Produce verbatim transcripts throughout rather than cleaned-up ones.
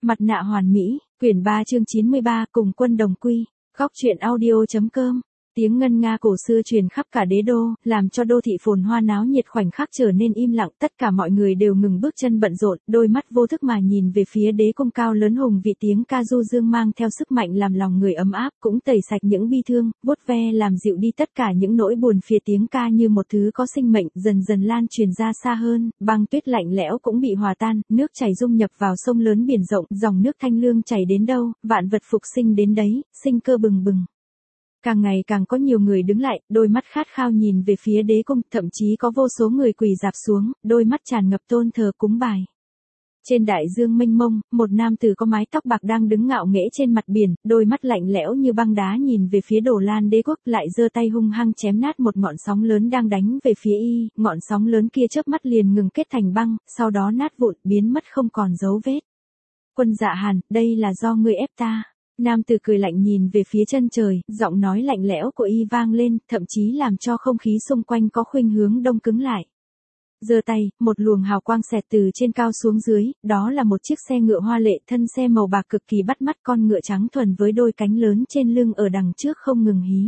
Mặt nạ hoàn mỹ, quyển ba chương chín mươi ba cùng quân đồng quy, góc truyện audio.com. Tiếng ngân nga cổ xưa truyền khắp cả đế đô, làm cho đô thị phồn hoa náo nhiệt khoảnh khắc trở nên im lặng, tất cả mọi người đều ngừng bước chân bận rộn, đôi mắt vô thức mà nhìn về phía đế cung cao lớn hùng vị, tiếng ca du dương mang theo sức mạnh làm lòng người ấm áp, cũng tẩy sạch những bi thương, vuốt ve làm dịu đi tất cả những nỗi buồn phiền. Tiếng ca như một thứ có sinh mệnh, dần dần lan truyền ra xa hơn, băng tuyết lạnh lẽo cũng bị hòa tan, nước chảy dung nhập vào sông lớn biển rộng, dòng nước thanh lương chảy đến đâu, vạn vật phục sinh đến đấy, sinh cơ bừng bừng. Càng ngày càng có nhiều người đứng lại, đôi mắt khát khao nhìn về phía đế cung, thậm chí có vô số người quỳ rạp xuống, đôi mắt tràn ngập tôn thờ cúng bài. Trên đại dương mênh mông, một nam tử có mái tóc bạc đang đứng ngạo nghễ trên mặt biển, đôi mắt lạnh lẽo như băng đá nhìn về phía Đồ Lan đế quốc, lại giơ tay hung hăng chém nát một ngọn sóng lớn đang đánh về phía y, ngọn sóng lớn kia chớp mắt liền ngừng kết thành băng, sau đó nát vụn, biến mất không còn dấu vết. Quân Dạ Hàn, đây là do ngươi ép ta. Nam tử cười lạnh nhìn về phía chân trời, giọng nói lạnh lẽo của y vang lên, thậm chí làm cho không khí xung quanh có khuynh hướng đông cứng lại. Giơ tay, một luồng hào quang xẹt từ trên cao xuống dưới, đó là một chiếc xe ngựa hoa lệ, thân xe màu bạc cực kỳ bắt mắt, con ngựa trắng thuần với đôi cánh lớn trên lưng ở đằng trước không ngừng hí.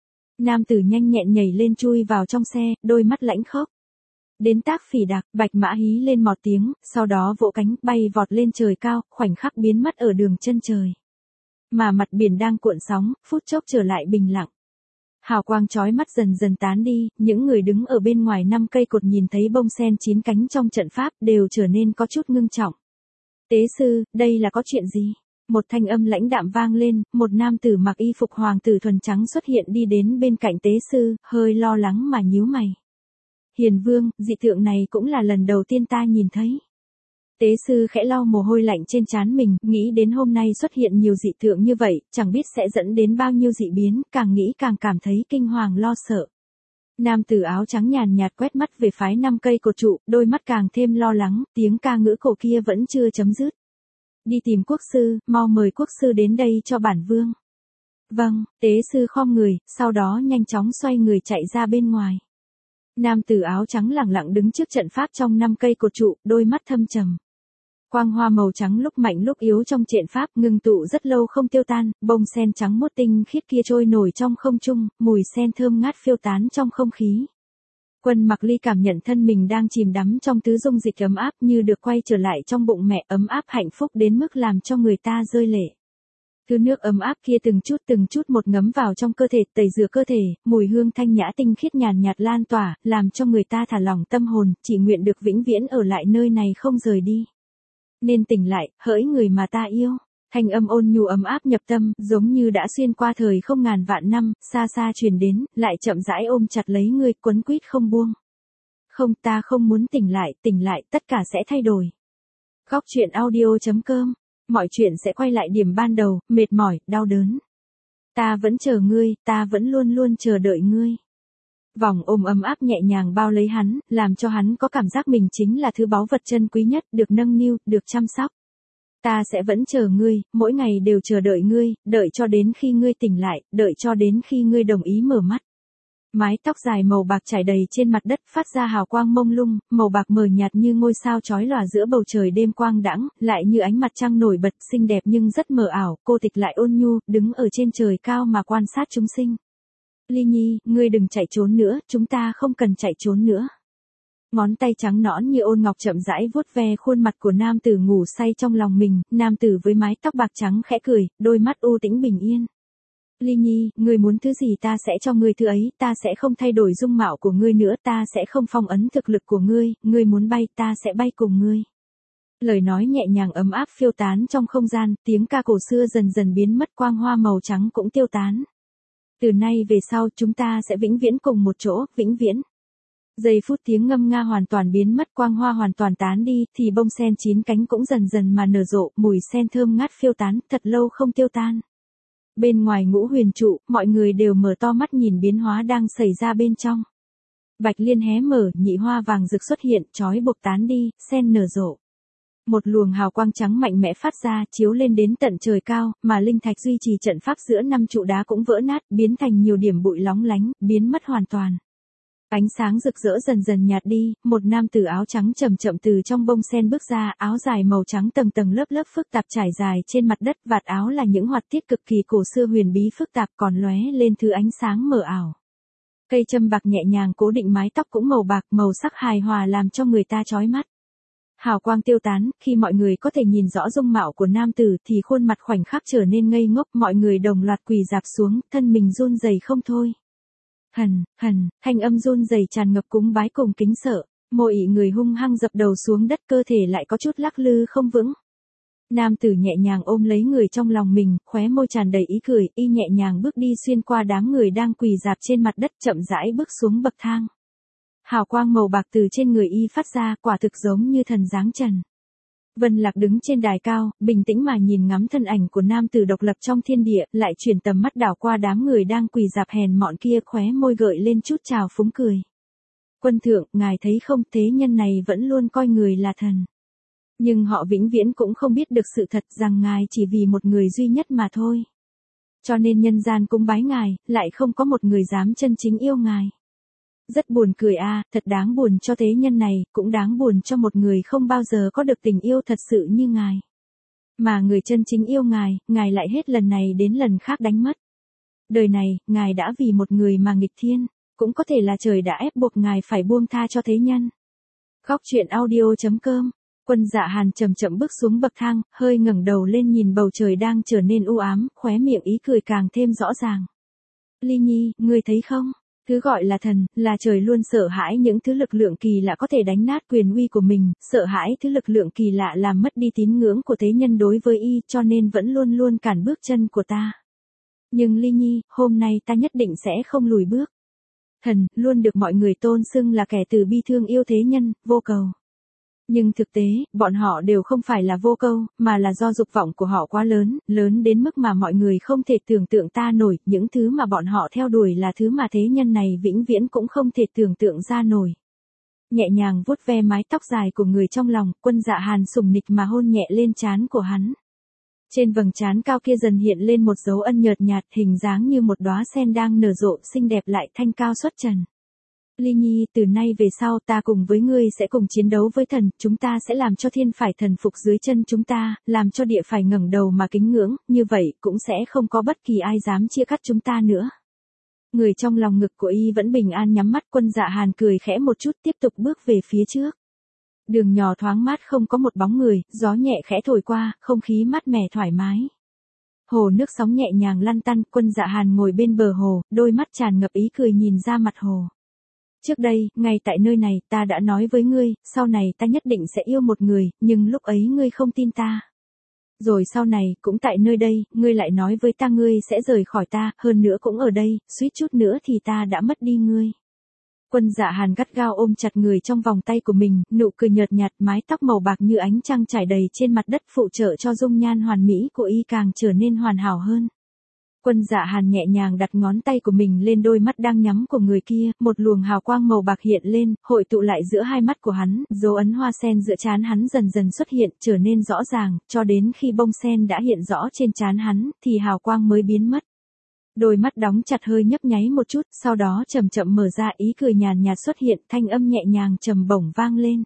Nam tử nhanh nhẹn nhảy lên chui vào trong xe, đôi mắt lãnh khốc. Đến tác phỉ đạc, bạch mã hí lên một tiếng, sau đó vỗ cánh, bay vọt lên trời cao, khoảnh khắc biến mất ở đường chân trời. Mà mặt biển đang cuộn sóng, phút chốc trở lại bình lặng. Hào quang chói mắt dần dần tán đi, những người đứng ở bên ngoài năm cây cột nhìn thấy bông sen chín cánh trong trận pháp đều trở nên có chút ngưng trọng. Tế sư, đây là có chuyện gì? Một thanh âm lãnh đạm vang lên, một nam tử mặc y phục hoàng tử thuần trắng xuất hiện đi đến bên cạnh tế sư, hơi lo lắng mà nhíu mày. Hiền vương, dị tượng này cũng là lần đầu tiên ta nhìn thấy. Tế sư khẽ lau mồ hôi lạnh trên trán mình, nghĩ đến hôm nay xuất hiện nhiều dị tượng như vậy, chẳng biết sẽ dẫn đến bao nhiêu dị biến, càng nghĩ càng cảm thấy kinh hoàng lo sợ. Nam tử áo trắng nhàn nhạt quét mắt về phái năm cây cột trụ, đôi mắt càng thêm lo lắng, tiếng ca ngữ cổ kia vẫn chưa chấm dứt. Đi tìm quốc sư, mau mời quốc sư đến đây cho bản vương. Vâng, tế sư khom người, sau đó nhanh chóng xoay người chạy ra bên ngoài. Nam tử áo trắng lẳng lặng đứng trước trận pháp trong năm cây cột trụ, đôi mắt thâm trầm. Quang hoa màu trắng lúc mạnh lúc yếu trong trận pháp ngưng tụ rất lâu không tiêu tan, bông sen trắng mốt tinh khiết kia trôi nổi trong không trung, mùi sen thơm ngát phiêu tán trong không khí. Quân Mặc Ly cảm nhận thân mình đang chìm đắm trong tứ dung dịch ấm áp như được quay trở lại trong bụng mẹ, ấm áp hạnh phúc đến mức làm cho người ta rơi lệ. Thứ nước ấm áp kia từng chút từng chút một ngấm vào trong cơ thể, tẩy rửa cơ thể, mùi hương thanh nhã tinh khiết nhàn nhạt lan tỏa, làm cho người ta thả lỏng tâm hồn, chỉ nguyện được vĩnh viễn ở lại nơi này không rời đi. Nên tỉnh lại, hỡi người mà ta yêu. Thanh âm ôn nhu ấm áp nhập tâm, giống như đã xuyên qua thời không ngàn vạn năm, xa xa truyền đến, lại chậm rãi ôm chặt lấy ngươi, quấn quýt không buông. Không, ta không muốn tỉnh lại, tỉnh lại, tất cả sẽ thay đổi. Góc truyện audio.com. Mọi chuyện sẽ quay lại điểm ban đầu, mệt mỏi, đau đớn. Ta vẫn chờ ngươi, ta vẫn luôn luôn chờ đợi ngươi. Vòng ôm ấm áp nhẹ nhàng bao lấy hắn, làm cho hắn có cảm giác mình chính là thứ báu vật chân quý nhất, được nâng niu, được chăm sóc. Ta sẽ vẫn chờ ngươi, mỗi ngày đều chờ đợi ngươi, đợi cho đến khi ngươi tỉnh lại, đợi cho đến khi ngươi đồng ý mở mắt. Mái tóc dài màu bạc trải đầy trên mặt đất, phát ra hào quang mông lung, màu bạc mờ nhạt như ngôi sao chói lòa giữa bầu trời đêm quang đãng, lại như ánh mặt trăng nổi bật, xinh đẹp nhưng rất mờ ảo, cô tịch lại ôn nhu, đứng ở trên trời cao mà quan sát chúng sinh. Ly Nhi, ngươi đừng chạy trốn nữa, chúng ta không cần chạy trốn nữa. Ngón tay trắng nõn như ôn ngọc chậm rãi vuốt ve khuôn mặt của nam tử ngủ say trong lòng mình, nam tử với mái tóc bạc trắng khẽ cười, đôi mắt u tĩnh bình yên. Ly Nhi, ngươi muốn thứ gì ta sẽ cho ngươi thứ ấy, ta sẽ không thay đổi dung mạo của ngươi nữa, ta sẽ không phong ấn thực lực của ngươi, ngươi muốn bay, ta sẽ bay cùng ngươi. Lời nói nhẹ nhàng ấm áp phiêu tán trong không gian, tiếng ca cổ xưa dần dần biến mất, quang hoa màu trắng cũng tiêu tán. Từ nay về sau chúng ta sẽ vĩnh viễn cùng một chỗ, vĩnh viễn. Giây phút tiếng ngâm nga hoàn toàn biến mất, quang hoa hoàn toàn tán đi, thì bông sen chín cánh cũng dần dần mà nở rộ, mùi sen thơm ngát phiêu tán, thật lâu không tiêu tan. Bên ngoài Ngũ Huyền trụ, mọi người đều mở to mắt nhìn biến hóa đang xảy ra bên trong. Bạch liên hé mở, nhị hoa vàng rực xuất hiện, chói buộc tán đi, sen nở rộ. Một luồng hào quang trắng mạnh mẽ phát ra, chiếu lên đến tận trời cao, mà linh thạch duy trì trận pháp giữa năm trụ đá cũng vỡ nát, biến thành nhiều điểm bụi lóng lánh, biến mất hoàn toàn. Ánh sáng rực rỡ dần dần nhạt đi, một nam tử áo trắng chậm chậm từ trong bông sen bước ra, áo dài màu trắng tầng tầng lớp lớp phức tạp trải dài trên mặt đất, vạt áo là những họa tiết cực kỳ cổ xưa huyền bí phức tạp còn lóe lên thứ ánh sáng mờ ảo. Cây châm bạc nhẹ nhàng cố định mái tóc cũng màu bạc, màu sắc hài hòa làm cho người ta chói mắt. Hào quang tiêu tán, khi mọi người có thể nhìn rõ dung mạo của nam tử thì khuôn mặt khoảnh khắc trở nên ngây ngốc, mọi người đồng loạt quỳ rạp xuống, thân mình run rẩy không thôi. Hần, hần, thanh âm run rẩy tràn ngập cúng bái cùng kính sợ, môi ị người hung hăng dập đầu xuống đất, cơ thể lại có chút lắc lư không vững. Nam tử nhẹ nhàng ôm lấy người trong lòng mình, khóe môi tràn đầy ý cười, y nhẹ nhàng bước đi xuyên qua đám người đang quỳ rạp trên mặt đất, chậm rãi bước xuống bậc thang. Hào quang màu bạc từ trên người y phát ra, quả thực giống như thần giáng trần. Vân Lạc đứng trên đài cao, bình tĩnh mà nhìn ngắm thân ảnh của nam tử độc lập trong thiên địa, lại chuyển tầm mắt đảo qua đám người đang quỳ rạp hèn mọn kia, khóe môi gợi lên chút trào phúng cười. Quân thượng, ngài thấy không, thế nhân này vẫn luôn coi người là thần. Nhưng họ vĩnh viễn cũng không biết được sự thật rằng ngài chỉ vì một người duy nhất mà thôi. Cho nên nhân gian cúng bái ngài, lại không có một người dám chân chính yêu ngài. Rất buồn cười a, à, thật đáng buồn cho thế nhân này, cũng đáng buồn cho một người không bao giờ có được tình yêu thật sự như ngài. Mà người chân chính yêu ngài, ngài lại hết lần này đến lần khác đánh mất. Đời này, ngài đã vì một người mà nghịch thiên, cũng có thể là trời đã ép buộc ngài phải buông tha cho thế nhân. Góc truyện audio chấm com. Quân Dạ Hàn chậm chậm bước xuống bậc thang, hơi ngẩng đầu lên nhìn bầu trời đang trở nên u ám, khóe miệng ý cười càng thêm rõ ràng. Ly Nhi, ngươi thấy không? Thứ gọi là thần, là trời luôn sợ hãi những thứ lực lượng kỳ lạ có thể đánh nát quyền uy của mình, sợ hãi thứ lực lượng kỳ lạ làm mất đi tín ngưỡng của thế nhân đối với y, cho nên vẫn luôn luôn cản bước chân của ta. Nhưng Ly Nhi, hôm nay ta nhất định sẽ không lùi bước. Thần, luôn được mọi người tôn xưng là kẻ từ bi thương yêu thế nhân, vô cầu. Nhưng thực tế, bọn họ đều không phải là vô câu, mà là do dục vọng của họ quá lớn, lớn đến mức mà mọi người không thể tưởng tượng ta nổi, những thứ mà bọn họ theo đuổi là thứ mà thế nhân này vĩnh viễn cũng không thể tưởng tượng ra nổi. Nhẹ nhàng vuốt ve mái tóc dài của người trong lòng, Quân Dạ Hàn sủng nịch mà hôn nhẹ lên trán của hắn. Trên vầng trán cao kia dần hiện lên một dấu ân nhợt nhạt, hình dáng như một đóa sen đang nở rộ, xinh đẹp lại thanh cao xuất trần. Ly Nhi, từ nay về sau ta cùng với ngươi sẽ cùng chiến đấu với thần, chúng ta sẽ làm cho thiên phải thần phục dưới chân chúng ta, làm cho địa phải ngẩng đầu mà kính ngưỡng, như vậy cũng sẽ không có bất kỳ ai dám chia cắt chúng ta nữa. Người trong lòng ngực của y vẫn bình an nhắm mắt, Quân Dạ Hàn cười khẽ một chút tiếp tục bước về phía trước. Đường nhỏ thoáng mát không có một bóng người, gió nhẹ khẽ thổi qua, không khí mát mẻ thoải mái. Hồ nước sóng nhẹ nhàng lăn tăn, Quân Dạ Hàn ngồi bên bờ hồ, đôi mắt tràn ngập ý cười nhìn ra mặt hồ. Trước đây, ngay tại nơi này, ta đã nói với ngươi, sau này ta nhất định sẽ yêu một người, nhưng lúc ấy ngươi không tin ta. Rồi sau này, cũng tại nơi đây, ngươi lại nói với ta ngươi sẽ rời khỏi ta, hơn nữa cũng ở đây, suýt chút nữa thì ta đã mất đi ngươi. Quân Dạ Hàn gắt gao ôm chặt người trong vòng tay của mình, nụ cười nhợt nhạt, mái tóc màu bạc như ánh trăng trải đầy trên mặt đất phụ trợ cho dung nhan hoàn mỹ của y càng trở nên hoàn hảo hơn. Quân Dạ Hàn nhẹ nhàng đặt ngón tay của mình lên đôi mắt đang nhắm của người kia, một luồng hào quang màu bạc hiện lên, hội tụ lại giữa hai mắt của hắn, dấu ấn hoa sen giữa trán hắn dần dần xuất hiện, trở nên rõ ràng, cho đến khi bông sen đã hiện rõ trên trán hắn, thì hào quang mới biến mất. Đôi mắt đóng chặt hơi nhấp nháy một chút, sau đó chậm chậm mở ra, ý cười nhàn nhạt xuất hiện, thanh âm nhẹ nhàng trầm bổng vang lên.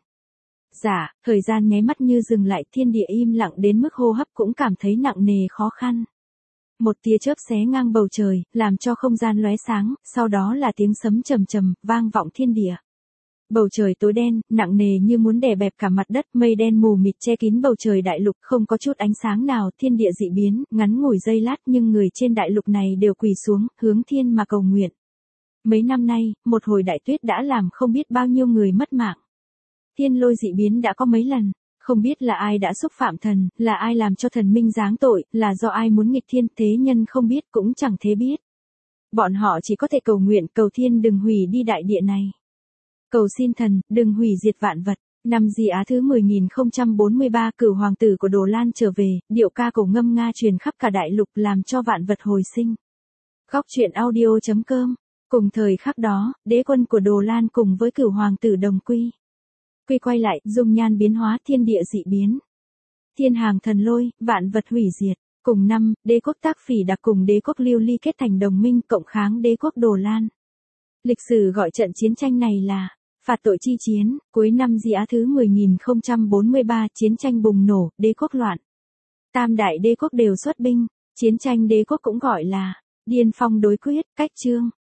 Dạ, thời gian nháy mắt như dừng lại, thiên địa im lặng đến mức hô hấp cũng cảm thấy nặng nề khó khăn. Một tia chớp xé ngang bầu trời, làm cho không gian lóe sáng, sau đó là tiếng sấm trầm trầm, vang vọng thiên địa. Bầu trời tối đen, nặng nề như muốn đè bẹp cả mặt đất, mây đen mù mịt che kín bầu trời đại lục, không có chút ánh sáng nào, thiên địa dị biến, ngắn ngủi giây lát nhưng người trên đại lục này đều quỳ xuống, hướng thiên mà cầu nguyện. Mấy năm nay, một hồi đại tuyết đã làm không biết bao nhiêu người mất mạng. Thiên lôi dị biến đã có mấy lần. Không biết là ai đã xúc phạm thần, là ai làm cho thần minh giáng tội, là do ai muốn nghịch thiên, thế nhân không biết cũng chẳng thế biết. Bọn họ chỉ có thể cầu nguyện, cầu thiên đừng hủy đi đại địa này. Cầu xin thần, đừng hủy diệt vạn vật. Năm Di Á thứ mười nghìn không trăm bốn mươi ba, Cửu hoàng tử của Đồ Lan trở về, điệu ca cổ ngâm nga truyền khắp cả đại lục làm cho vạn vật hồi sinh. Góc truyện audio chấm com. Cùng thời khắc đó, đế quân của Đồ Lan cùng với Cửu hoàng tử đồng quy. Quy quay lại, dung nhan biến hóa, thiên địa dị biến. Thiên hàng thần lôi, vạn vật hủy diệt. Cùng năm, đế quốc Tác Phỉ Đặc cùng đế quốc Lưu Ly kết thành đồng minh cộng kháng đế quốc Đồ Lan. Lịch sử gọi trận chiến tranh này là phạt tội chi chiến. Cuối năm Di Á thứ mười nghìn không trăm bốn mươi ba, chiến tranh bùng nổ, đế quốc loạn. Tam đại đế quốc đều xuất binh. Chiến tranh đế quốc cũng gọi là điên phong đối quyết, cách chương.